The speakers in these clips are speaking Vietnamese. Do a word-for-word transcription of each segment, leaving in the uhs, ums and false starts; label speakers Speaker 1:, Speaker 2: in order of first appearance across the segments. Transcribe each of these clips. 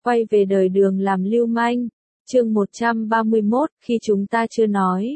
Speaker 1: Quay về đời Đường làm lưu manh. Chương một trăm ba mươi mốt, khi chúng ta chưa nói.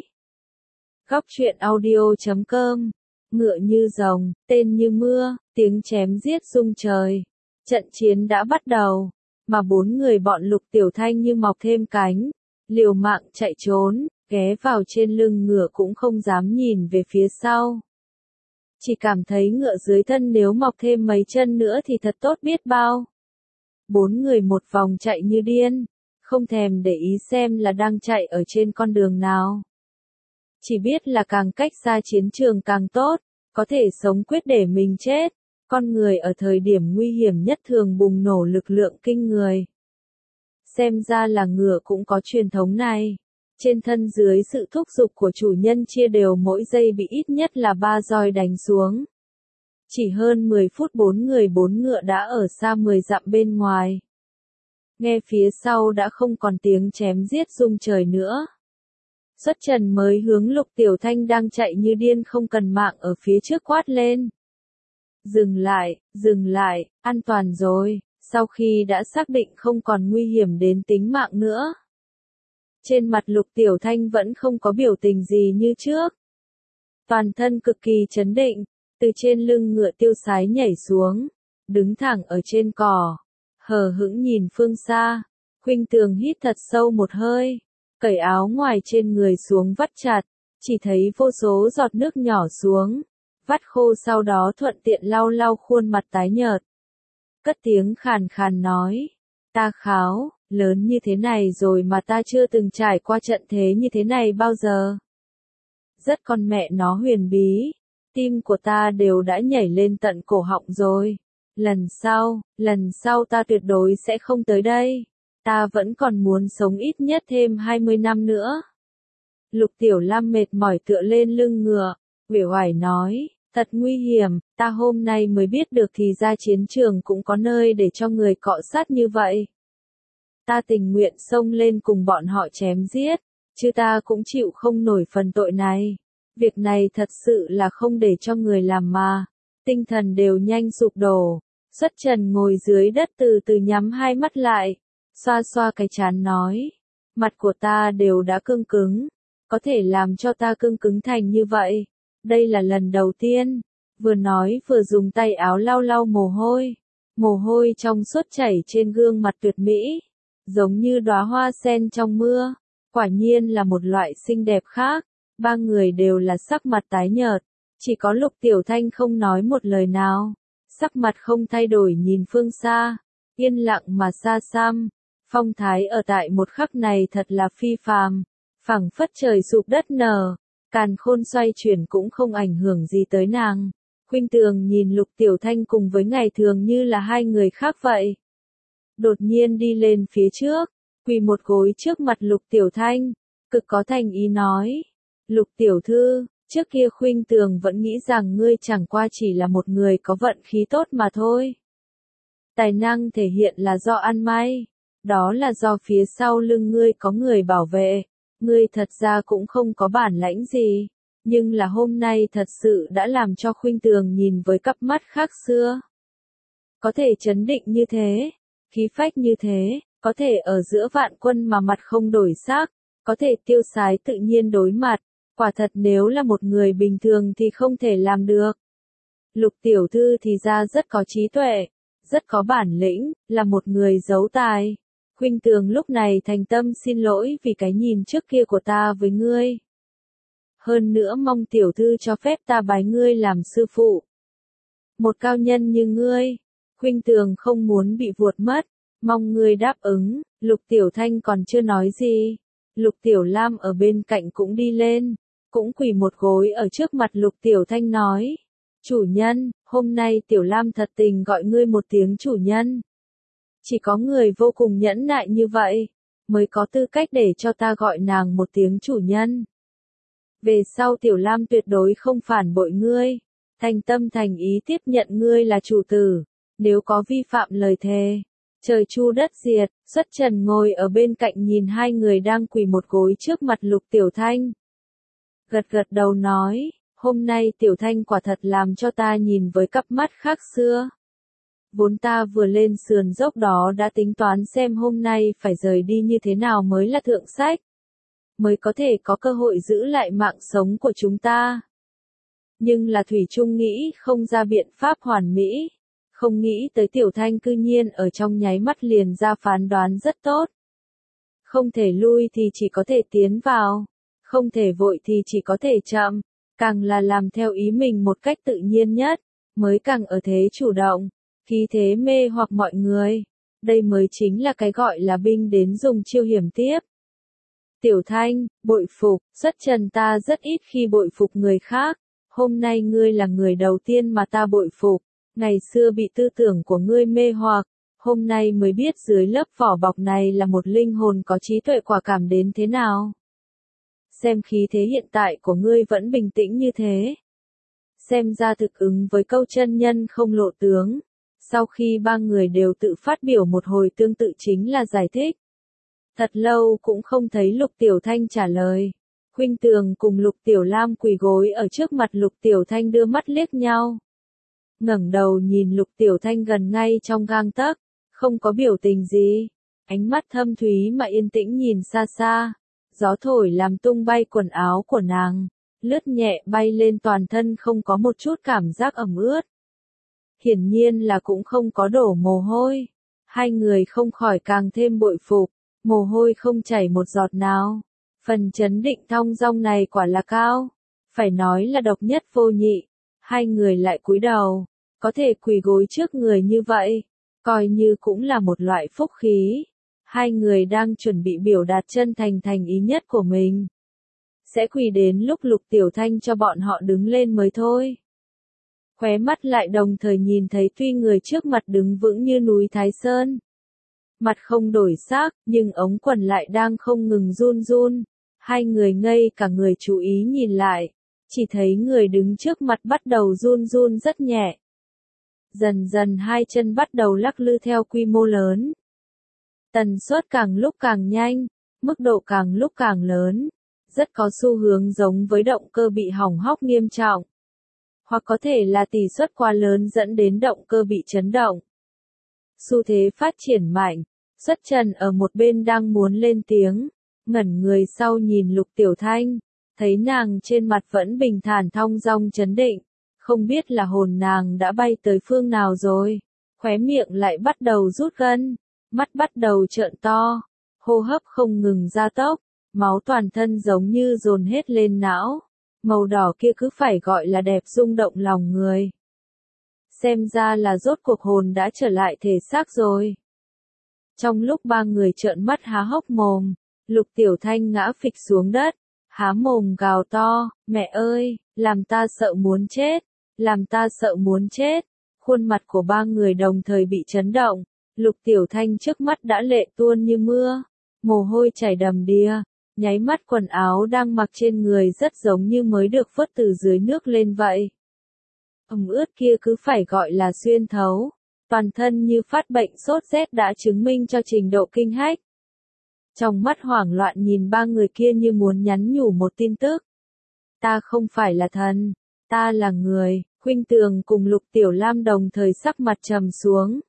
Speaker 1: Góc truyện audio chấm com. Ngựa như rồng, tên như mưa, tiếng chém giết rung trời. Trận chiến đã bắt đầu, mà bốn người bọn Lục Tiểu Thanh như mọc thêm cánh, liều mạng chạy trốn, ghé vào trên lưng ngựa cũng không dám nhìn về phía sau. Chỉ cảm thấy ngựa dưới thân nếu mọc thêm mấy chân nữa thì thật tốt biết bao. Bốn người một vòng chạy như điên, không thèm để ý xem là đang chạy ở trên con đường nào. Chỉ biết là càng cách xa chiến trường càng tốt, có thể sống quyết để mình chết. Con người ở thời điểm nguy hiểm nhất thường bùng nổ lực lượng kinh người. Xem ra là ngựa cũng có truyền thống này. Trên thân dưới sự thúc giục của chủ nhân chia đều mỗi giây bị ít nhất là ba roi đánh xuống. Chỉ hơn mười phút bốn người bốn ngựa đã ở xa mười dặm bên ngoài. Nghe phía sau đã không còn tiếng chém giết rung trời nữa. Xuất Trần mới hướng Lục Tiểu Thanh đang chạy như điên không cần mạng ở phía trước quát lên. Dừng lại, dừng lại, an toàn rồi, sau khi đã xác định không còn nguy hiểm đến tính mạng nữa. Trên mặt Lục Tiểu Thanh vẫn không có biểu tình gì như trước. Toàn thân cực kỳ chấn định, từ trên lưng ngựa tiêu sái nhảy xuống, đứng thẳng ở trên cỏ, hờ hững nhìn phương xa. Khuynh Tường hít thật sâu một hơi, cởi áo ngoài trên người xuống vắt chặt, chỉ thấy vô số giọt nước nhỏ xuống, vắt khô sau đó thuận tiện lau lau khuôn mặt tái nhợt. Cất tiếng khàn khàn nói, ta kháo, lớn như thế này rồi mà ta chưa từng trải qua trận thế như thế này bao giờ. Rất con mẹ nó huyền bí, tim của ta đều đã nhảy lên tận cổ họng rồi. Lần sau, lần sau ta tuyệt đối sẽ không tới đây. Ta vẫn còn muốn sống ít nhất thêm hai mươi năm nữa. Lục Tiểu Lam mệt mỏi tựa lên lưng ngựa, uể oải nói, thật nguy hiểm, ta hôm nay mới biết được thì ra chiến trường cũng có nơi để cho người cọ sát như vậy. Ta tình nguyện xông lên cùng bọn họ chém giết, chứ ta cũng chịu không nổi phần tội này. Việc này thật sự là không để cho người làm mà. Tinh thần đều nhanh sụp đổ. Xuất Trần ngồi dưới đất từ từ nhắm hai mắt lại, xoa xoa cái trán nói, mặt của ta đều đã cương cứng, có thể làm cho ta cương cứng thành như vậy, đây là lần đầu tiên. Vừa nói vừa dùng tay áo lau lau mồ hôi, mồ hôi trong suốt chảy trên gương mặt tuyệt mỹ, giống như đóa hoa sen trong mưa, quả nhiên là một loại xinh đẹp khác. Ba người đều là sắc mặt tái nhợt, chỉ có Lục Tiểu Thanh không nói một lời nào, sắc mặt không thay đổi nhìn phương xa, yên lặng mà xa xăm. Phong thái ở tại một khắc này thật là phi phàm, phảng phất trời sụp đất nở, càn khôn xoay chuyển cũng không ảnh hưởng gì tới nàng. Khuynh Tường nhìn Lục Tiểu Thanh cùng với ngày thường như là hai người khác vậy. Đột nhiên đi lên phía trước, quỳ một gối trước mặt Lục Tiểu Thanh, cực có thành ý nói, Lục Tiểu Thư, trước kia Khuynh Tường vẫn nghĩ rằng ngươi chẳng qua chỉ là một người có vận khí tốt mà thôi. Tài năng thể hiện là do ăn may. Đó là do phía sau lưng ngươi có người bảo vệ, ngươi thật ra cũng không có bản lãnh gì, nhưng là hôm nay thật sự đã làm cho Khuynh Tường nhìn với cặp mắt khác xưa. Có thể chấn định như thế, khí phách như thế, có thể ở giữa vạn quân mà mặt không đổi sắc, có thể tiêu sái tự nhiên đối mặt, quả thật nếu là một người bình thường thì không thể làm được. Lục Tiểu Thư thì ra rất có trí tuệ, rất có bản lĩnh, là một người giấu tài. Khuynh Tường lúc này thành tâm xin lỗi vì cái nhìn trước kia của ta với ngươi. Hơn nữa mong Tiểu Thư cho phép ta bái ngươi làm sư phụ. Một cao nhân như ngươi, Khuynh Tường không muốn bị vuột mất, mong ngươi đáp ứng. Lục Tiểu Thanh còn chưa nói gì, Lục Tiểu Lam ở bên cạnh cũng đi lên, cũng quỳ một gối ở trước mặt Lục Tiểu Thanh nói, chủ nhân, hôm nay Tiểu Lam thật tình gọi ngươi một tiếng chủ nhân. Chỉ có người vô cùng nhẫn nại như vậy, mới có tư cách để cho ta gọi nàng một tiếng chủ nhân. Về sau Tiểu Lam tuyệt đối không phản bội ngươi, thành tâm thành ý tiếp nhận ngươi là chủ tử, nếu có vi phạm lời thề, trời chu đất diệt. Xuất Trần ngồi ở bên cạnh nhìn hai người đang quỳ một gối trước mặt Lục Tiểu Thanh. Gật gật đầu nói, hôm nay Tiểu Thanh quả thật làm cho ta nhìn với cặp mắt khác xưa. Vốn ta vừa lên sườn dốc đó đã tính toán xem hôm nay phải rời đi như thế nào mới là thượng sách, mới có thể có cơ hội giữ lại mạng sống của chúng ta. Nhưng là thủy chung nghĩ không ra biện pháp hoàn mỹ, không nghĩ tới Tiểu Thanh cư nhiên ở trong nháy mắt liền ra phán đoán rất tốt. Không thể lui thì chỉ có thể tiến vào, không thể vội thì chỉ có thể chậm, càng là làm theo ý mình một cách tự nhiên nhất, mới càng ở thế chủ động, khí thế mê hoặc mọi người. Đây mới chính là cái gọi là binh đến dùng chiêu hiểm tiếp. Tiểu Thanh, bội phục, xuất trần ta rất ít khi bội phục người khác, hôm nay ngươi là người đầu tiên mà ta bội phục, ngày xưa bị tư tưởng của ngươi mê hoặc, hôm nay mới biết dưới lớp vỏ bọc này là một linh hồn có trí tuệ quả cảm đến thế nào. Xem khí thế hiện tại của ngươi vẫn bình tĩnh như thế. Xem ra thực ứng với câu chân nhân không lộ tướng. Sau khi ba người đều tự phát biểu một hồi tương tự chính là giải thích. Thật lâu cũng không thấy Lục Tiểu Thanh trả lời. Khuynh Tường cùng Lục Tiểu Lam quỳ gối ở trước mặt Lục Tiểu Thanh đưa mắt liếc nhau. Ngẩng đầu nhìn Lục Tiểu Thanh gần ngay trong gang tấc, không có biểu tình gì. Ánh mắt thâm thúy mà yên tĩnh nhìn xa xa. Gió thổi làm tung bay quần áo của nàng, lướt nhẹ bay lên toàn thân không có một chút cảm giác ẩm ướt. Hiển nhiên là cũng không có đổ mồ hôi. Hai người không khỏi càng thêm bội phục, mồ hôi không chảy một giọt nào. Phần chấn định thong dong này quả là cao, phải nói là độc nhất vô nhị. Hai người lại cúi đầu, có thể quỳ gối trước người như vậy, coi như cũng là một loại phúc khí. Hai người đang chuẩn bị biểu đạt chân thành thành ý nhất của mình. Sẽ quỳ đến lúc Lục Tiểu Thanh cho bọn họ đứng lên mới thôi. Khóe mắt lại đồng thời nhìn thấy tuy người trước mặt đứng vững như núi Thái Sơn. Mặt không đổi sắc, nhưng ống quần lại đang không ngừng run run. Hai người ngây cả người chú ý nhìn lại. Chỉ thấy người đứng trước mặt bắt đầu run run rất nhẹ. Dần dần hai chân bắt đầu lắc lư theo quy mô lớn. Tần suất càng lúc càng nhanh, mức độ càng lúc càng lớn, rất có xu hướng giống với động cơ bị hỏng hóc nghiêm trọng. Hoặc có thể là tỷ suất quá lớn dẫn đến động cơ bị chấn động. Xu thế phát triển mạnh, Xuất Trần ở một bên đang muốn lên tiếng, ngẩn người sau nhìn Lục Tiểu Thanh, thấy nàng trên mặt vẫn bình thản thong dong chấn định, không biết là hồn nàng đã bay tới phương nào rồi, khóe miệng lại bắt đầu rút gân. Mắt bắt đầu trợn to, hô hấp không ngừng gia tốc, máu toàn thân giống như dồn hết lên não, màu đỏ kia cứ phải gọi là đẹp rung động lòng người. Xem ra là rốt cuộc hồn đã trở lại thể xác rồi. Trong lúc ba người trợn mắt há hốc mồm, Lục Tiểu Thanh ngã phịch xuống đất, há mồm gào to, mẹ ơi, làm ta sợ muốn chết, làm ta sợ muốn chết. Khuôn mặt của ba người đồng thời bị chấn động. Lục Tiểu Thanh trước mắt đã lệ tuôn như mưa, mồ hôi chảy đầm đìa, nháy mắt quần áo đang mặc trên người rất giống như mới được vớt từ dưới nước lên vậy. Ẩm ướt kia cứ phải gọi là xuyên thấu, toàn thân như phát bệnh sốt rét đã chứng minh cho trình độ kinh hách. Trong mắt hoảng loạn nhìn ba người kia như muốn nhắn nhủ một tin tức. Ta không phải là thần, ta là người. Khuynh Tường cùng Lục Tiểu Lam đồng thời sắc mặt trầm xuống.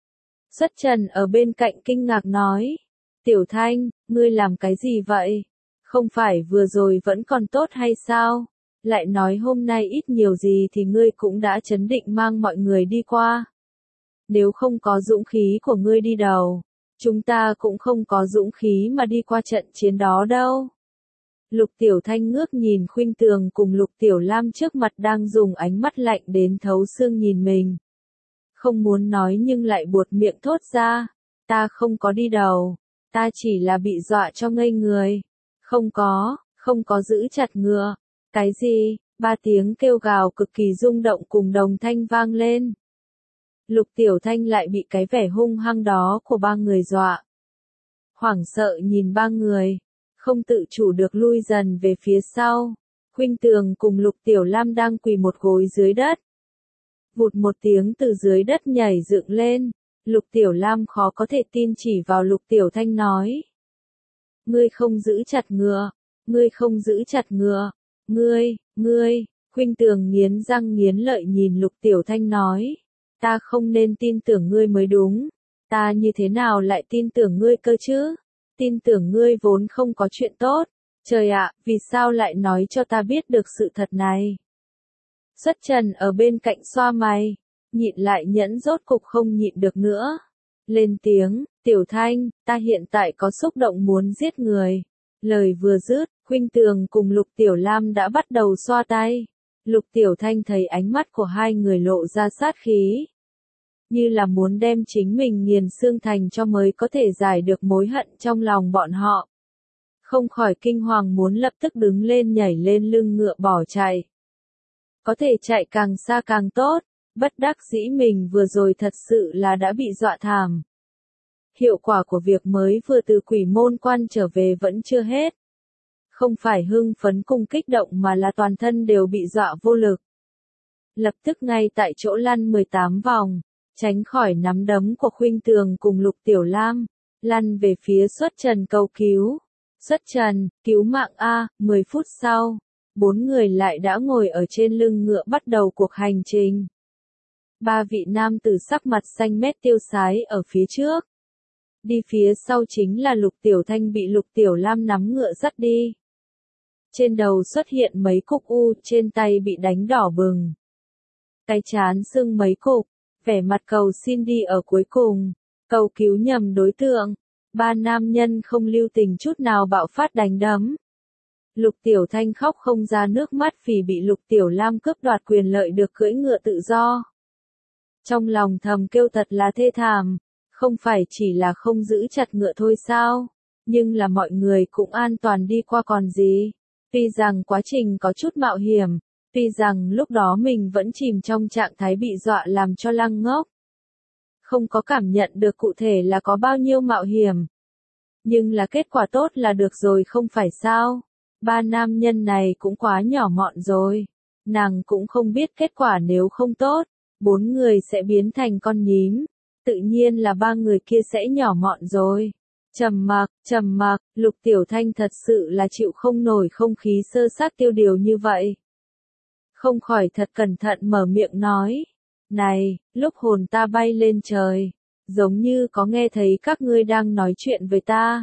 Speaker 1: Xuất Trần ở bên cạnh kinh ngạc nói, Tiểu Thanh, ngươi làm cái gì vậy? Không phải vừa rồi vẫn còn tốt hay sao? Lại nói hôm nay ít nhiều gì thì ngươi cũng đã chấn định mang mọi người đi qua. Nếu không có dũng khí của ngươi đi đầu, chúng ta cũng không có dũng khí mà đi qua trận chiến đó đâu. Lục Tiểu Thanh ngước nhìn Khuynh Tường cùng Lục Tiểu Lam trước mặt đang dùng ánh mắt lạnh đến thấu xương nhìn mình. Không muốn nói nhưng lại buột miệng thốt ra, ta không có đi đầu, ta chỉ là bị dọa cho ngây người. Không có, không có giữ chặt ngựa. Cái gì? Ba tiếng kêu gào cực kỳ rung động cùng đồng thanh vang lên. Lục Tiểu Thanh lại bị cái vẻ hung hăng đó của ba người dọa. Hoảng sợ nhìn ba người, không tự chủ được lui dần về phía sau. Khuynh Tường cùng Lục Tiểu Lam đang quỳ một gối dưới đất. Vụt một tiếng từ dưới đất nhảy dựng lên, Lục Tiểu Lam khó có thể tin chỉ vào Lục Tiểu Thanh nói. Ngươi không giữ chặt ngựa, ngươi không giữ chặt ngựa, ngươi, ngươi, Khuynh Tường nghiến răng nghiến lợi nhìn Lục Tiểu Thanh nói. Ta không nên tin tưởng ngươi mới đúng. Ta như thế nào lại tin tưởng ngươi cơ chứ? Tin tưởng ngươi vốn không có chuyện tốt. Trời ạ, vì sao lại nói cho ta biết được sự thật này? Xuất Trần ở bên cạnh xoa mày, nhịn lại nhẫn rốt cục không nhịn được nữa. Lên tiếng, Tiểu Thanh, ta hiện tại có xúc động muốn giết người. Lời vừa dứt, Khuynh Tường cùng Lục Tiểu Lam đã bắt đầu xoa tay. Lục Tiểu Thanh thấy ánh mắt của hai người lộ ra sát khí. Như là muốn đem chính mình nghiền xương thành cho mới có thể giải được mối hận trong lòng bọn họ. Không khỏi kinh hoàng muốn lập tức đứng lên nhảy lên lưng ngựa bỏ chạy. Có thể chạy càng xa càng tốt, bất đắc dĩ mình vừa rồi thật sự là đã bị dọa thảm. Hiệu quả của việc mới vừa từ quỷ môn quan trở về vẫn chưa hết. Không phải hưng phấn cùng kích động mà là toàn thân đều bị dọa vô lực. Lập tức ngay tại chỗ lăn mười tám vòng, tránh khỏi nắm đấm của Khuynh Tường cùng Lục Tiểu Lam, lăn về phía Xuất Trần cầu cứu. Xuất Trần, cứu mạng a, mười phút sau, bốn người lại đã ngồi ở trên lưng ngựa bắt đầu cuộc hành trình. Ba vị nam tử sắc mặt xanh mét tiêu sái ở phía trước. Đi phía sau chính là Lục Tiểu Thanh bị Lục Tiểu Lam nắm ngựa dắt đi. Trên đầu xuất hiện mấy cục u, trên tay bị đánh đỏ bừng. Cái trán sưng mấy cục, vẻ mặt cầu xin đi ở cuối cùng, cầu cứu nhầm đối tượng. Ba nam nhân không lưu tình chút nào bạo phát đánh đấm. Lục Tiểu Thanh khóc không ra nước mắt vì bị Lục Tiểu Lam cướp đoạt quyền lợi được cưỡi ngựa tự do. Trong lòng thầm kêu thật là thê thảm, không phải chỉ là không giữ chặt ngựa thôi sao, nhưng là mọi người cũng an toàn đi qua còn gì. Tuy rằng quá trình có chút mạo hiểm, tuy rằng lúc đó mình vẫn chìm trong trạng thái bị dọa làm cho lăng ngốc. Không có cảm nhận được cụ thể là có bao nhiêu mạo hiểm. Nhưng là kết quả tốt là được rồi không phải sao. Ba nam nhân này cũng quá nhỏ mọn rồi. Nàng cũng không biết kết quả nếu không tốt, bốn người sẽ biến thành con nhím. Tự nhiên là ba người kia sẽ nhỏ mọn rồi. Trầm mặc, trầm mặc, Lục Tiểu Thanh thật sự là chịu không nổi không khí sơ sát tiêu điều như vậy. Không khỏi thật cẩn thận mở miệng nói. Này, lúc hồn ta bay lên trời, giống như có nghe thấy các ngươi đang nói chuyện với ta.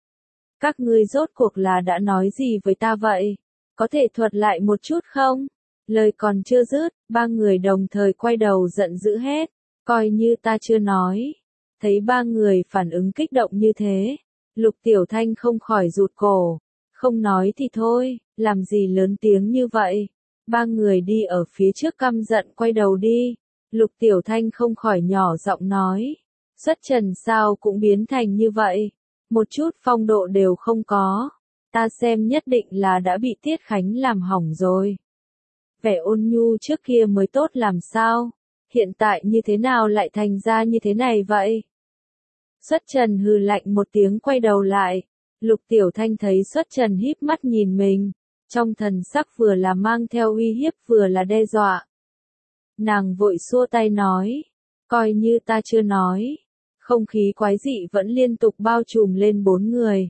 Speaker 1: Các ngươi rốt cuộc là đã nói gì với ta vậy? Có thể thuật lại một chút không? Lời còn chưa dứt, ba người đồng thời quay đầu giận dữ hết, coi như ta chưa nói. Thấy ba người phản ứng kích động như thế, Lục Tiểu Thanh không khỏi rụt cổ, không nói thì thôi, làm gì lớn tiếng như vậy. Ba người đi ở phía trước căm giận quay đầu đi. Lục Tiểu Thanh không khỏi nhỏ giọng nói. Xuất Trần sao cũng biến thành như vậy. Một chút phong độ đều không có. Ta xem nhất định là đã bị Tiết Khánh làm hỏng rồi. Vẻ ôn nhu trước kia mới tốt làm sao. Hiện tại như thế nào lại thành ra như thế này vậy? Xuất Trần hừ lạnh một tiếng quay đầu lại. Lục Tiểu Thanh thấy Xuất Trần híp mắt nhìn mình. Trong thần sắc vừa là mang theo uy hiếp vừa là đe dọa. Nàng vội xua tay nói, coi như ta chưa nói. Không khí quái dị vẫn liên tục bao trùm lên bốn người.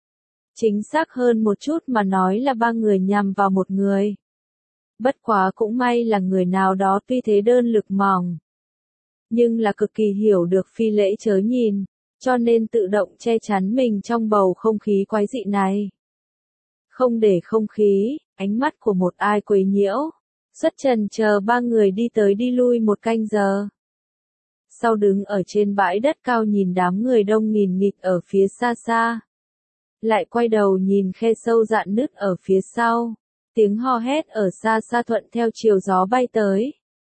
Speaker 1: Chính xác hơn một chút mà nói là ba người nhằm vào một người. Bất quá cũng may là người nào đó tuy thế đơn lực mỏng, nhưng là cực kỳ hiểu được phi lễ chớ nhìn, cho nên tự động che chắn mình trong bầu không khí quái dị này. Không để không khí, ánh mắt của một ai quấy nhiễu. Xuất Trần chờ ba người đi tới đi lui một canh giờ. Sau đứng ở trên bãi đất cao nhìn đám người đông nghìn nghịt ở phía xa xa. Lại quay đầu nhìn khe sâu dạn nứt ở phía sau. Tiếng hò hét ở xa xa thuận theo chiều gió bay tới.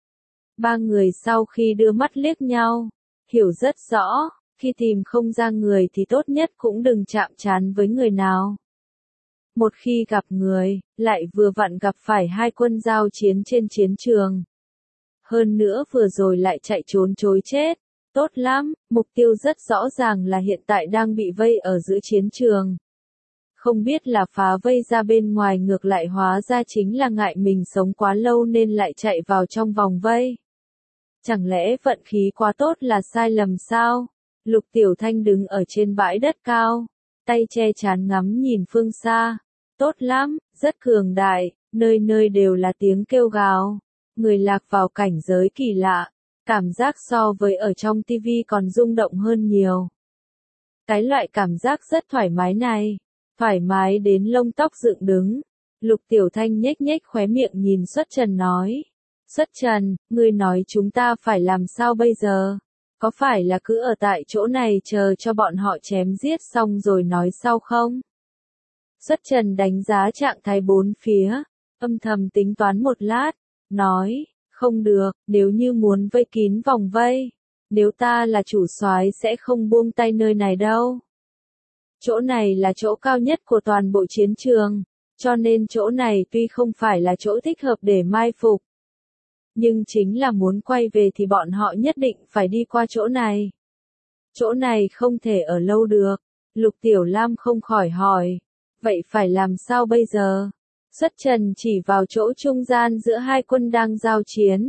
Speaker 1: Ba người sau khi đưa mắt liếc nhau, hiểu rất rõ, khi tìm không ra người thì tốt nhất cũng đừng chạm trán với người nào. Một khi gặp người, lại vừa vặn gặp phải hai quân giao chiến trên chiến trường. Hơn nữa vừa rồi lại chạy trốn chối chết. Tốt lắm, mục tiêu rất rõ ràng là hiện tại đang bị vây ở giữa chiến trường. Không biết là phá vây ra bên ngoài ngược lại hóa ra chính là ngại mình sống quá lâu nên lại chạy vào trong vòng vây. Chẳng lẽ vận khí quá tốt là sai lầm sao? Lục Tiểu Thanh đứng ở trên bãi đất cao, tay che trán ngắm nhìn phương xa. Tốt lắm, rất cường đại, nơi nơi đều là tiếng kêu gào. Người lạc vào cảnh giới kỳ lạ, Cảm giác so với ở trong tivi còn rung động hơn nhiều. Cái loại cảm giác rất thoải mái này, thoải mái đến lông tóc dựng đứng. Lục Tiểu Thanh nhếch nhếch khóe miệng nhìn Xuất Trần nói. Xuất Trần, ngươi nói chúng ta phải làm sao bây giờ? Có phải là cứ ở tại chỗ này chờ cho bọn họ chém giết xong rồi nói sau không? Xuất Trần đánh giá trạng thái bốn phía, âm thầm tính toán một lát, nói, không được, nếu như muốn vây kín vòng vây, nếu ta là chủ soái sẽ không buông tay nơi này đâu. Chỗ này là chỗ cao nhất của toàn bộ chiến trường, cho nên chỗ này tuy không phải là chỗ thích hợp để mai phục, nhưng chính là muốn quay về thì bọn họ nhất định phải đi qua chỗ này. Chỗ này không thể ở lâu được. Lục Tiểu Lam không khỏi hỏi, vậy phải làm sao bây giờ? Xuất Trần chỉ vào chỗ trung gian giữa hai quân đang giao chiến.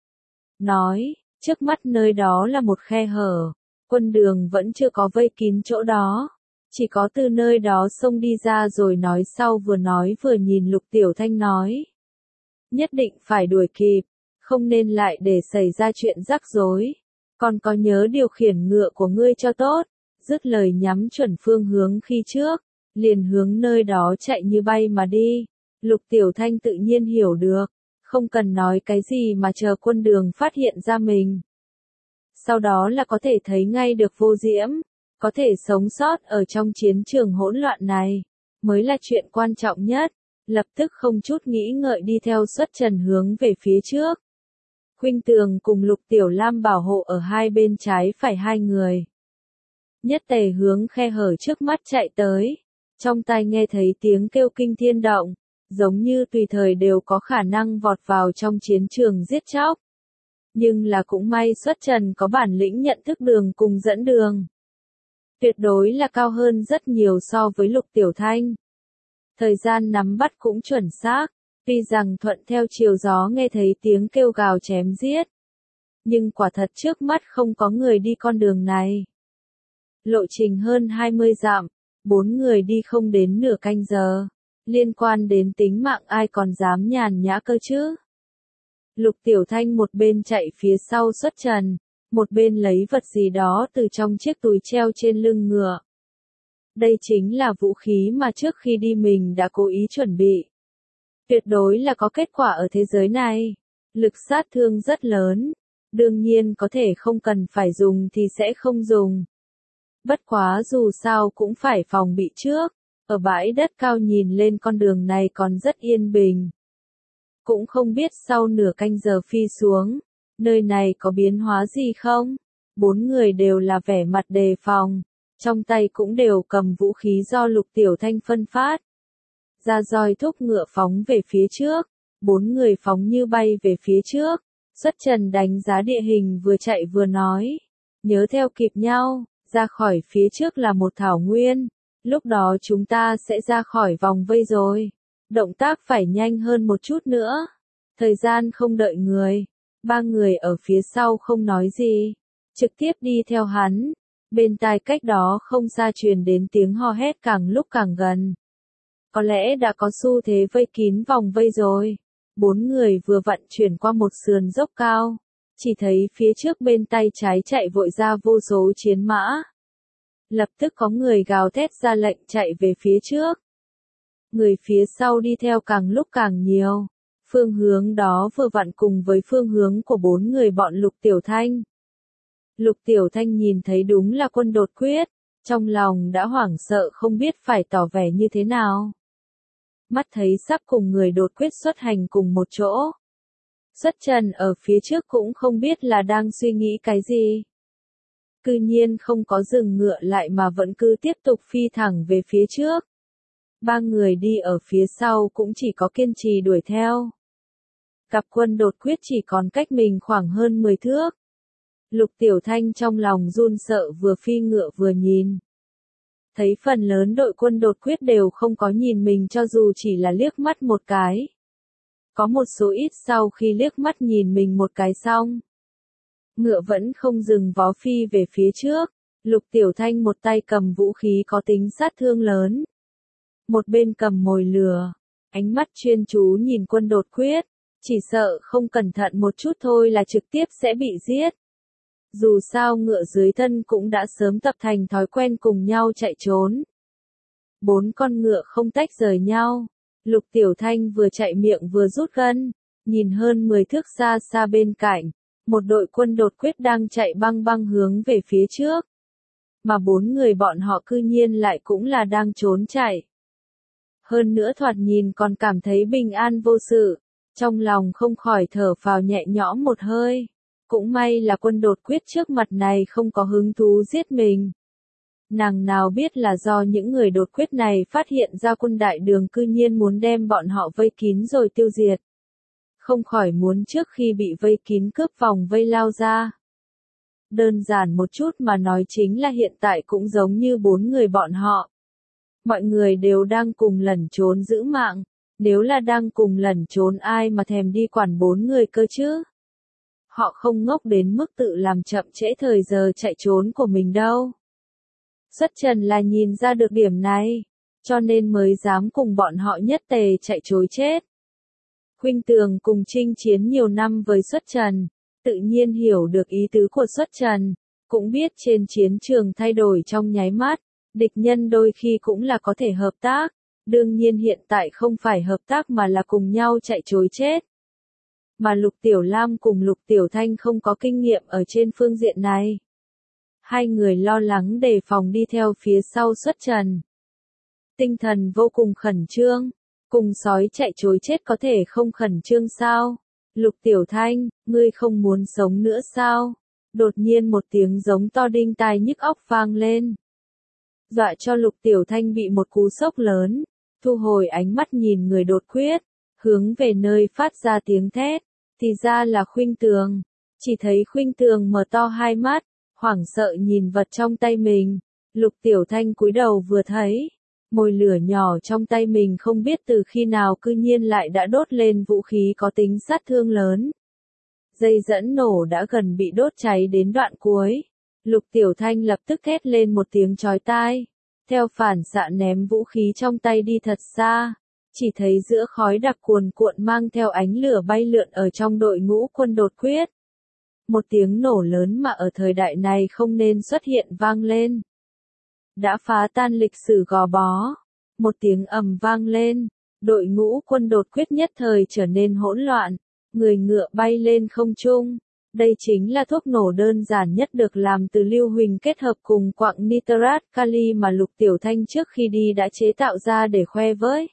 Speaker 1: Nói, trước mắt nơi đó là một khe hở, quân đường vẫn chưa có vây kín chỗ đó. Chỉ có từ nơi đó xông đi ra rồi nói sau vừa nói vừa nhìn Lục Tiểu Thanh nói. Nhất định phải đuổi kịp, không nên lại để xảy ra chuyện rắc rối. Còn có nhớ điều khiển ngựa của ngươi cho tốt. Dứt lời nhắm chuẩn phương hướng khi trước, liền hướng nơi đó chạy như bay mà đi. Lục Tiểu Thanh tự nhiên hiểu được, không cần nói cái gì mà chờ quân đường phát hiện ra mình. Sau đó là có thể thấy ngay được Vô Diễm, có thể sống sót ở trong chiến trường hỗn loạn này, mới là chuyện quan trọng nhất. Lập tức không chút nghĩ ngợi đi theo Xuất Trần hướng về phía trước. Khuynh Tường cùng Lục Tiểu Lam bảo hộ ở hai bên trái phải hai người. Nhất Tề hướng khe hở trước mắt chạy tới, trong tai nghe thấy tiếng kêu kinh thiên động, giống như tùy thời đều có khả năng vọt vào trong chiến trường giết chóc. Nhưng là cũng may Xuất Trần có bản lĩnh nhận thức đường cùng dẫn đường. Tuyệt đối là cao hơn rất nhiều so với Lục Tiểu Thanh. Thời gian nắm bắt cũng chuẩn xác, tuy rằng thuận theo chiều gió nghe thấy tiếng kêu gào chém giết. Nhưng quả thật trước mắt không có người đi con đường này. Lộ trình hơn hai mươi dặm, bốn người đi không đến nửa canh giờ. Liên quan đến tính mạng ai còn dám nhàn nhã cơ chứ? Lục Tiểu Thanh một bên chạy phía sau Xuất Trần, một bên lấy vật gì đó từ trong chiếc túi treo trên lưng ngựa. Đây chính là vũ khí mà trước khi đi mình đã cố ý chuẩn bị. Tuyệt đối là có kết quả ở thế giới này. Lực sát thương rất lớn. Đương nhiên có thể không cần phải dùng thì sẽ không dùng. Bất quá dù sao cũng phải phòng bị trước. Ở bãi đất cao nhìn lên con đường này còn rất yên bình. Cũng không biết sau nửa canh giờ phi xuống, nơi này có biến hóa gì không? Bốn người đều là vẻ mặt đề phòng. Trong tay cũng đều cầm vũ khí do Lục Tiểu Thanh phân phát. Ra roi thúc ngựa phóng về phía trước. Bốn người phóng như bay về phía trước. Xuất Trần đánh giá địa hình vừa chạy vừa nói. Nhớ theo kịp nhau, ra khỏi phía trước là một thảo nguyên. Lúc đó chúng ta sẽ ra khỏi vòng vây rồi. Động tác phải nhanh hơn một chút nữa. Thời gian không đợi người. Ba người ở phía sau không nói gì. Trực tiếp đi theo hắn. Bên tai cách đó không xa truyền đến tiếng hò hét càng lúc càng gần. Có lẽ đã có xu thế vây kín vòng vây rồi. Bốn người vừa vận chuyển qua một sườn dốc cao. Chỉ thấy phía trước bên tay trái chạy vội ra vô số chiến mã. Lập tức có người gào thét ra lệnh chạy về phía trước. Người phía sau đi theo càng lúc càng nhiều. Phương hướng đó vừa vặn cùng với phương hướng của bốn người bọn Lục Tiểu Thanh. Lục Tiểu Thanh nhìn thấy đúng là quân đột quyết, trong lòng đã hoảng sợ không biết phải tỏ vẻ như thế nào. Mắt thấy sắp cùng người đột quyết xuất hành cùng một chỗ. Xuất Trần ở phía trước cũng không biết là đang suy nghĩ cái gì. Cư nhiên không có dừng ngựa lại mà vẫn cứ tiếp tục phi thẳng về phía trước. Ba người đi ở phía sau cũng chỉ có kiên trì đuổi theo. Cặp quân đột quyết chỉ còn cách mình khoảng hơn mười thước. Lục Tiểu Thanh trong lòng run sợ vừa phi ngựa vừa nhìn. Thấy phần lớn đội quân đột quyết đều không có nhìn mình cho dù chỉ là liếc mắt một cái. Có một số ít sau khi liếc mắt nhìn mình một cái xong. Ngựa vẫn không dừng vó phi về phía trước. Lục Tiểu Thanh một tay cầm vũ khí có tính sát thương lớn. Một bên cầm mồi lửa. Ánh mắt chuyên chú nhìn quân đột quyết. Chỉ sợ không cẩn thận một chút thôi là trực tiếp sẽ bị giết. Dù sao ngựa dưới thân cũng đã sớm tập thành thói quen cùng nhau chạy trốn. Bốn con ngựa không tách rời nhau. Lục Tiểu Thanh vừa chạy miệng vừa rút gân, nhìn hơn mười thước xa xa bên cạnh, một đội quân đột quyết đang chạy băng băng hướng về phía trước. Mà bốn người bọn họ cư nhiên lại cũng là đang trốn chạy. Hơn nữa thoạt nhìn còn cảm thấy bình an vô sự, trong lòng không khỏi thở phào nhẹ nhõm một hơi. Cũng may là quân đột quyết trước mặt này không có hứng thú giết mình. Nàng nào biết là do những người đột quyết này phát hiện ra quân đại đường cư nhiên muốn đem bọn họ vây kín rồi tiêu diệt. Không khỏi muốn trước khi bị vây kín cướp vòng vây lao ra. Đơn giản một chút mà nói chính là hiện tại cũng giống như bốn người bọn họ. Mọi người đều đang cùng lẩn trốn giữ mạng, nếu là đang cùng lẩn trốn ai mà thèm đi quản bốn người cơ chứ. Họ không ngốc đến mức tự làm chậm trễ thời giờ chạy trốn của mình đâu. Xuất Trần là nhìn ra được điểm này, cho nên mới dám cùng bọn họ nhất tề chạy trối chết. Khuynh Tường cùng chinh chiến nhiều năm với Xuất Trần, tự nhiên hiểu được ý tứ của Xuất Trần, cũng biết trên chiến trường thay đổi trong nháy mắt, địch nhân đôi khi cũng là có thể hợp tác, đương nhiên hiện tại không phải hợp tác mà là cùng nhau chạy trối chết. Mà Lục Tiểu Lam cùng Lục Tiểu Thanh không có kinh nghiệm ở trên phương diện này. Hai người lo lắng đề phòng đi theo phía sau Xuất Trần. Tinh thần vô cùng khẩn trương, cùng sói chạy trối chết có thể không khẩn trương sao? Lục Tiểu Thanh, ngươi không muốn sống nữa sao? Đột nhiên một tiếng giống to đinh tai nhức óc vang lên. Dọa cho Lục Tiểu Thanh bị một cú sốc lớn, thu hồi ánh mắt nhìn người đột quyết, hướng về nơi phát ra tiếng thét, thì ra là Khuynh Tường. Chỉ thấy Khuynh Tường mở to hai mắt, hoảng sợ nhìn vật trong tay mình. Lục Tiểu Thanh cúi đầu vừa thấy, mồi lửa nhỏ trong tay mình không biết từ khi nào cư nhiên lại đã đốt lên vũ khí có tính sát thương lớn. Dây dẫn nổ đã gần bị đốt cháy đến đoạn cuối. Lục Tiểu Thanh lập tức thét lên một tiếng chói tai, theo phản xạ ném vũ khí trong tay đi thật xa. Chỉ thấy giữa khói đặc cuồn cuộn mang theo ánh lửa bay lượn ở trong đội ngũ quân đột quyết. Một tiếng nổ lớn mà ở thời đại này không nên xuất hiện vang lên. Đã phá tan lịch sử gò bó. Một tiếng ầm vang lên, đội ngũ quân đột quyết nhất thời trở nên hỗn loạn, người ngựa bay lên không trung. Đây chính là thuốc nổ đơn giản nhất được làm từ lưu huỳnh kết hợp cùng quặng nitrat kali mà Lục Tiểu Thanh trước khi đi đã chế tạo ra để khoe với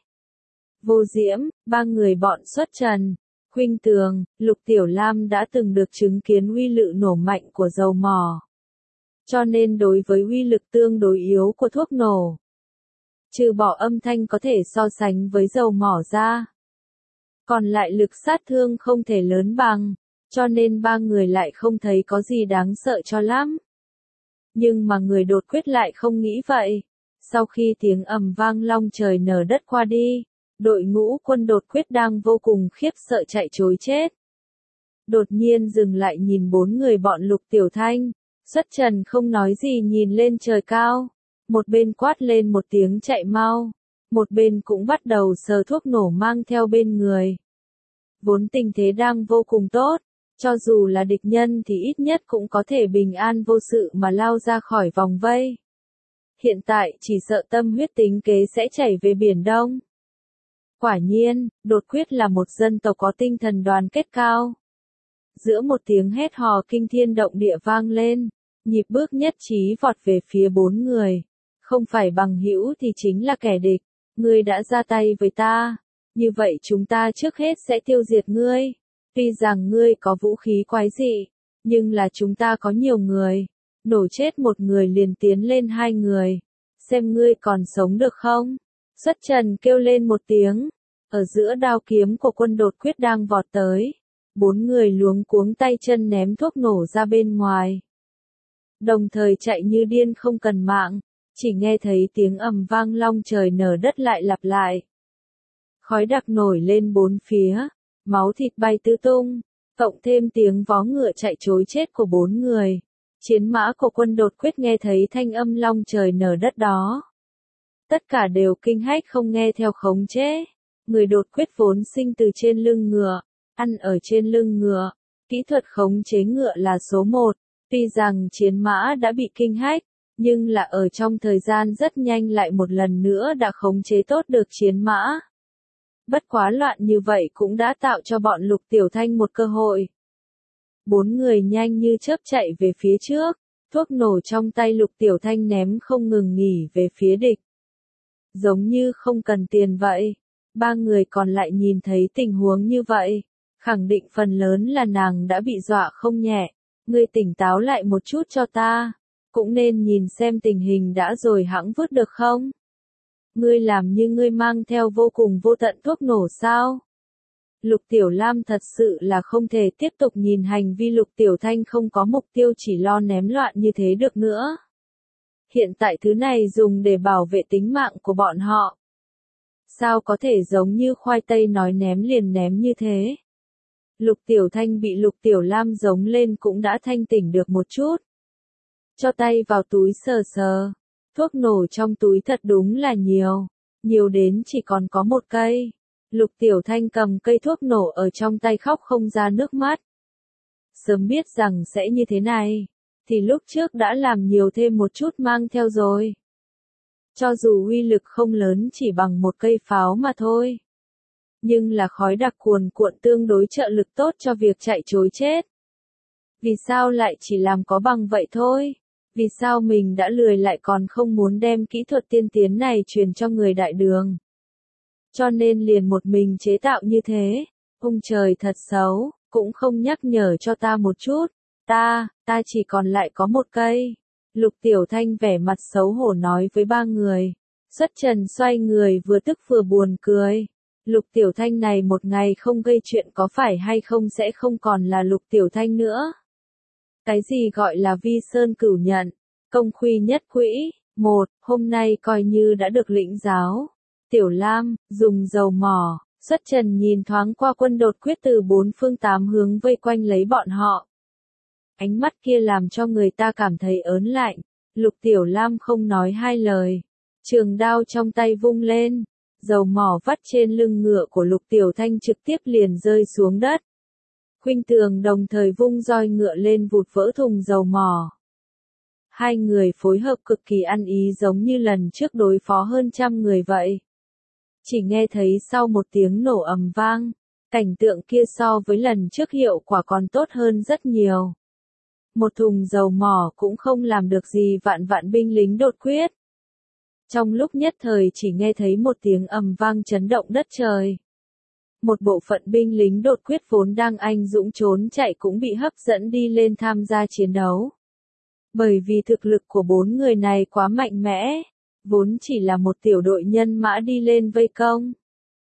Speaker 1: Vô Diễm. Ba người bọn Xuất Trần, Khuynh Tường, Lục Tiểu Lam đã từng được chứng kiến uy lực nổ mạnh của dầu mỏ. Cho nên đối với uy lực tương đối yếu của thuốc nổ, trừ bỏ âm thanh có thể so sánh với dầu mỏ ra, còn lại lực sát thương không thể lớn bằng, cho nên ba người lại không thấy có gì đáng sợ cho lắm. Nhưng mà người đột quyết lại không nghĩ vậy. Sau khi tiếng ầm vang long trời nở đất qua đi, đội ngũ quân đột quyết đang vô cùng khiếp sợ chạy trối chết. Đột nhiên dừng lại nhìn bốn người bọn Lục Tiểu Thanh. Xuất Trần không nói gì nhìn lên trời cao, một bên quát lên một tiếng chạy mau, một bên cũng bắt đầu sờ thuốc nổ mang theo bên người. Vốn tình thế đang vô cùng tốt, cho dù là địch nhân thì ít nhất cũng có thể bình an vô sự mà lao ra khỏi vòng vây. Hiện tại chỉ sợ tâm huyết tính kế sẽ chảy về Biển Đông. Quả nhiên, đột quyết là một dân tộc có tinh thần đoàn kết cao. Giữa một tiếng hét hò kinh thiên động địa vang lên, nhịp bước nhất trí vọt về phía bốn người. Không phải bằng hữu thì chính là kẻ địch. Ngươi đã ra tay với ta, như vậy chúng ta trước hết sẽ tiêu diệt ngươi. Tuy rằng ngươi có vũ khí quái dị, nhưng là chúng ta có nhiều người. Nổ chết một người liền tiến lên hai người. Xem ngươi còn sống được không? Xuất Trần kêu lên một tiếng. Ở giữa đao kiếm của quân đột quyết đang vọt tới. Bốn người luống cuống tay chân ném thuốc nổ ra bên ngoài. Đồng thời chạy như điên không cần mạng. Chỉ nghe thấy tiếng ầm vang long trời nở đất lại lặp lại. Khói đặc nổi lên bốn phía. Máu thịt bay tứ tung. Cộng thêm tiếng vó ngựa chạy trối chết của bốn người. Chiến mã của quân đột quyết nghe thấy thanh âm long trời nở đất đó. Tất cả đều kinh hách không nghe theo khống chế. Người đột quyết vốn sinh từ trên lưng ngựa. ăn ở trên lưng ngựa. Kỹ thuật khống chế ngựa là số một, tuy rằng chiến mã đã bị kinh hách, nhưng là ở trong thời gian rất nhanh lại một lần nữa đã khống chế tốt được chiến mã. Bất quá loạn như vậy cũng đã tạo cho bọn Lục Tiểu Thanh một cơ hội. Bốn người nhanh như chớp chạy về phía trước, thuốc nổ trong tay Lục Tiểu Thanh ném không ngừng nghỉ về phía địch. Giống như không cần tiền vậy. Ba người còn lại nhìn thấy tình huống như vậy, khẳng định phần lớn là nàng đã bị dọa không nhẹ. Ngươi tỉnh táo lại một chút cho ta, cũng nên nhìn xem tình hình đã rồi hẵng vứt được không? Ngươi làm như ngươi mang theo vô cùng vô tận thuốc nổ sao? Lục Tiểu Lam thật sự là không thể tiếp tục nhìn hành vi Lục Tiểu Thanh không có mục tiêu chỉ lo ném loạn như thế được nữa. Hiện tại thứ này dùng để bảo vệ tính mạng của bọn họ. Sao có thể giống như khoai tây nói ném liền ném như thế? Lục Tiểu Thanh bị Lục Tiểu Lam giống lên cũng đã thanh tỉnh được một chút. Cho tay vào túi sờ sờ. Thuốc nổ trong túi thật đúng là nhiều. Nhiều đến chỉ còn có một cây. Lục Tiểu Thanh cầm cây thuốc nổ ở trong tay khóc không ra nước mắt. Sớm biết rằng sẽ như thế này, thì lúc trước đã làm nhiều thêm một chút mang theo rồi. Cho dù uy lực không lớn chỉ bằng một cây pháo mà thôi. Nhưng là khói đặc cuồn cuộn tương đối trợ lực tốt cho việc chạy trối chết. Vì sao lại chỉ làm có bằng vậy thôi? Vì sao mình đã lười lại còn không muốn đem kỹ thuật tiên tiến này truyền cho người đại đường? Cho nên liền một mình chế tạo như thế. Ông trời thật xấu, cũng không nhắc nhở cho ta một chút. Ta, ta chỉ còn lại có một cây. Lục Tiểu Thanh vẻ mặt xấu hổ nói với ba người. Xuất Trần xoay người vừa tức vừa buồn cười. Lục Tiểu Thanh này một ngày không gây chuyện có phải hay không sẽ không còn là Lục Tiểu Thanh nữa. Cái gì gọi là vi sơn cửu nhận, công khuy nhất quỹ, một, hôm nay coi như đã được lĩnh giáo. Tiểu Lam, dùng dầu mỏ, Xuất Trần nhìn thoáng qua quân đột quyết từ bốn phương tám hướng vây quanh lấy bọn họ. Ánh mắt kia làm cho người ta cảm thấy ớn lạnh. Lục Tiểu Lam không nói hai lời. Trường đao trong tay vung lên. Dầu mỏ vắt trên lưng ngựa của Lục Tiểu Thanh trực tiếp liền rơi xuống đất. Khuynh Tường đồng thời vung roi ngựa lên vụt vỡ thùng dầu mỏ. Hai người phối hợp cực kỳ ăn ý giống như lần trước đối phó hơn trăm người vậy. Chỉ nghe thấy sau một tiếng nổ ầm vang, cảnh tượng kia so với lần trước hiệu quả còn tốt hơn rất nhiều. Một thùng dầu mỏ cũng không làm được gì vạn vạn binh lính đột quyết. Trong lúc nhất thời chỉ nghe thấy một tiếng ầm vang chấn động đất trời. Một bộ phận binh lính đột quyết vốn đang anh dũng trốn chạy cũng bị hấp dẫn đi lên tham gia chiến đấu. Bởi vì thực lực của bốn người này quá mạnh mẽ, vốn chỉ là một tiểu đội nhân mã đi lên vây công.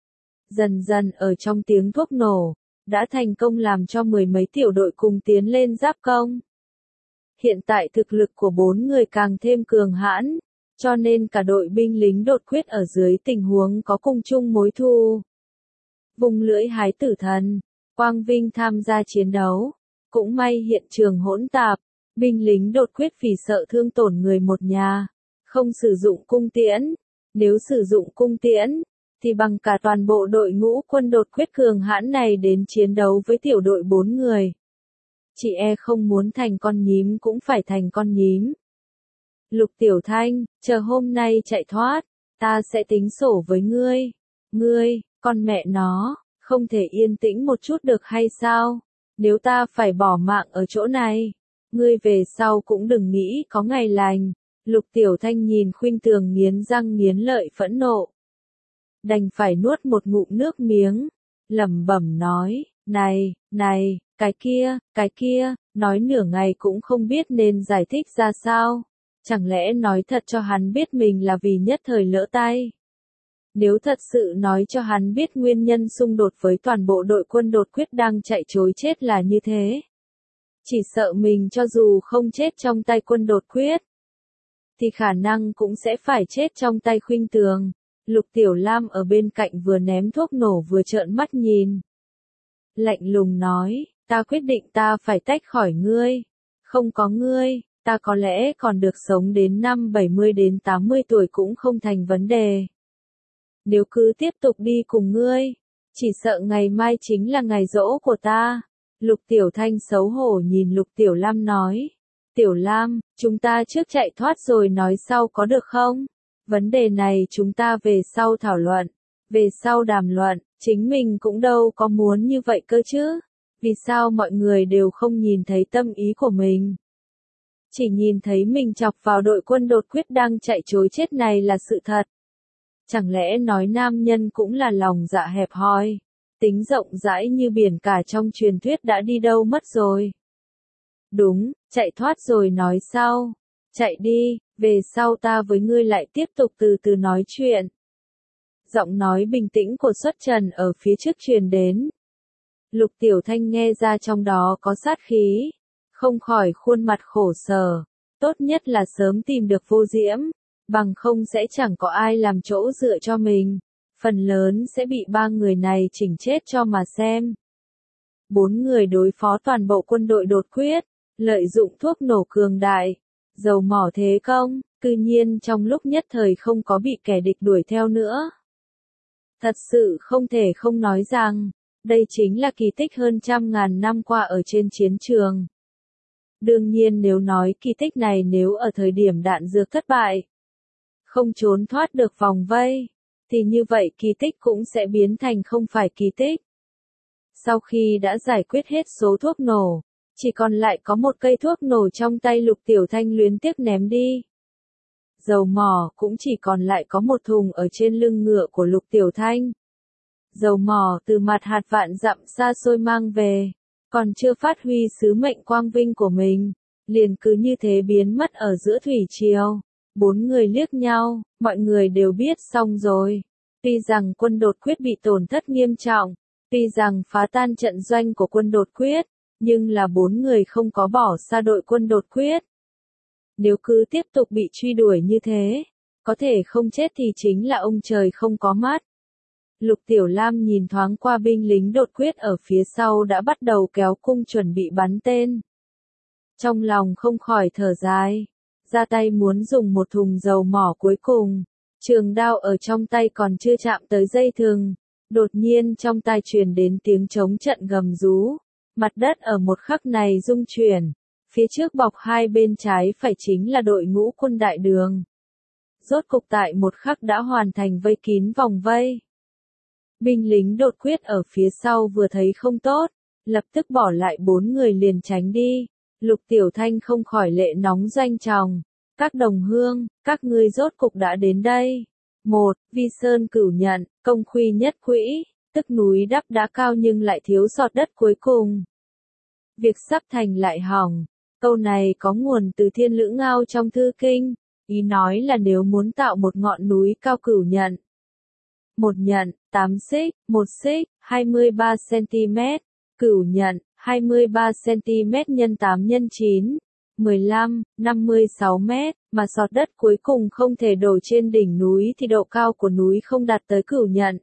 Speaker 1: Dần dần ở trong tiếng thuốc nổ, đã thành công làm cho mười mấy tiểu đội cùng tiến lên giáp công. Hiện tại thực lực của bốn người càng thêm cường hãn, cho nên cả đội binh lính đột quyết ở dưới tình huống có cùng chung mối thù. Vùng lưỡi hái tử thần, Quang Vinh tham gia chiến đấu, cũng may hiện trường hỗn tạp, binh lính đột quyết vì sợ thương tổn người một nhà, không sử dụng cung tiễn, nếu sử dụng cung tiễn, thì bằng cả toàn bộ đội ngũ quân đột quyết cường hãn này đến chiến đấu với tiểu đội bốn người. Chị e không muốn thành con nhím cũng phải thành con nhím. Lục Tiểu Thanh, chờ hôm nay chạy thoát, ta sẽ tính sổ với ngươi. Ngươi, con mẹ nó, không thể yên tĩnh một chút được hay sao? Nếu ta phải bỏ mạng ở chỗ này, ngươi về sau cũng đừng nghĩ có ngày lành. Lục Tiểu Thanh nhìn Khuynh Tường nghiến răng nghiến lợi phẫn nộ. Đành phải nuốt một ngụm nước miếng, lẩm bẩm nói, này, này, cái kia, cái kia, nói nửa ngày cũng không biết nên giải thích ra sao. Chẳng lẽ nói thật cho hắn biết mình là vì nhất thời lỡ tay? Nếu thật sự nói cho hắn biết nguyên nhân xung đột với toàn bộ đội quân đột quyết đang chạy trối chết là như thế, chỉ sợ mình cho dù không chết trong tay quân đột quyết, thì khả năng cũng sẽ phải chết trong tay Khuynh Tường. Lục Tiểu Lam ở bên cạnh vừa ném thuốc nổ vừa trợn mắt nhìn. Lạnh lùng nói, ta quyết định ta phải tách khỏi ngươi. Không có ngươi, ta có lẽ còn được sống đến năm bảy mươi đến tám mươi tuổi cũng không thành vấn đề. Nếu cứ tiếp tục đi cùng ngươi, Chỉ sợ ngày mai chính là ngày giỗ của ta. Lục Tiểu Thanh xấu hổ nhìn Lục Tiểu Lam nói. Tiểu Lam, chúng ta trước chạy thoát rồi nói sau có được không? Vấn đề này chúng ta về sau thảo luận, về sau đàm luận, chính mình cũng đâu có muốn như vậy cơ chứ. Vì sao mọi người đều không nhìn thấy tâm ý của mình? Chỉ nhìn thấy mình chọc vào đội quân đột quyết đang chạy trối chết này là sự thật. Chẳng lẽ nói nam nhân cũng là lòng dạ hẹp hòi, tính rộng rãi như biển cả trong truyền thuyết đã đi đâu mất rồi? Đúng, chạy thoát rồi nói sau. Chạy đi, về sau ta với ngươi lại tiếp tục từ từ nói chuyện. Giọng nói bình tĩnh của Xuất Trần ở phía trước truyền đến. Lục Tiểu Thanh nghe ra trong đó có sát khí, không khỏi khuôn mặt khổ sở. Tốt nhất là sớm tìm được Vô Diễm, bằng không sẽ chẳng có ai làm chỗ dựa cho mình. Phần lớn sẽ bị ba người này chỉnh chết cho mà xem. Bốn người đối phó toàn bộ quân đội đột quyết, lợi dụng thuốc nổ cường đại, dầu mỏ thế công, cư nhiên trong lúc nhất thời không có bị kẻ địch đuổi theo nữa. Thật sự không thể không nói rằng, đây chính là kỳ tích hơn trăm ngàn năm qua ở trên chiến trường. Đương nhiên nếu nói kỳ tích này nếu ở thời điểm đạn dược thất bại, không trốn thoát được vòng vây, thì như vậy kỳ tích cũng sẽ biến thành không phải kỳ tích. Sau khi đã giải quyết hết số thuốc nổ, chỉ còn lại có một cây thuốc nổ trong tay Lục Tiểu Thanh luyến tiếc ném đi. Dầu mỏ cũng chỉ còn lại có một thùng ở trên lưng ngựa của Lục Tiểu Thanh. Dầu mỏ từ mặt hạt vạn dặm xa xôi mang về, còn chưa phát huy sứ mệnh quang vinh của mình, liền cứ như thế biến mất ở giữa thủy triều. Bốn người liếc nhau, mọi người đều biết xong rồi. Tuy rằng quân đột quyết bị tổn thất nghiêm trọng, tuy rằng phá tan trận doanh của quân đột quyết, nhưng là bốn người không có bỏ xa đội quân đột quyết. Nếu cứ tiếp tục bị truy đuổi như thế, có thể không chết thì chính là ông trời không có mắt. Lục Tiểu Lam nhìn thoáng qua binh lính đột quyết ở phía sau đã bắt đầu kéo cung chuẩn bị bắn tên. Trong lòng không khỏi thở dài, ra tay muốn dùng một thùng dầu mỏ cuối cùng. Trường đao ở trong tay còn chưa chạm tới dây thừng, đột nhiên trong tai truyền đến tiếng trống trận gầm rú. Mặt đất ở một khắc này rung chuyển, phía trước bọc hai bên trái phải chính là đội ngũ quân đại đường. Rốt cục tại một khắc đã hoàn thành vây kín vòng vây. Binh lính đột quyết ở phía sau vừa thấy không tốt, lập tức bỏ lại bốn người liền tránh đi. Lục Tiểu Thanh không khỏi lệ nóng doanh tròng. Các đồng hương, các ngươi rốt cục đã đến đây. Một, Vi Sơn Cửu Nhận, công khuy nhất quỹ, tức núi đắp đá cao nhưng lại thiếu sọt đất cuối cùng. Việc sắp thành lại hỏng. Câu này có nguồn từ Thiên Lữ Ngao trong Thư Kinh, ý nói là nếu muốn tạo một ngọn núi cao cửu nhận. Một nhận, tám xích, một xích, hai mươi ba xăng-ti-mét, cửu nhận, hai mươi ba xăng-ti-mét nhân tám nhân chín, mười lăm, năm mươi sáu mét, mà sọt đất cuối cùng không thể đổ trên đỉnh núi thì độ cao của núi không đạt tới cửu nhận.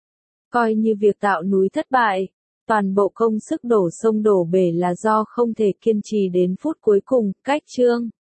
Speaker 1: Coi như việc tạo núi thất bại, toàn bộ công sức đổ sông đổ bể là do không thể kiên trì đến phút cuối cùng. Cách chương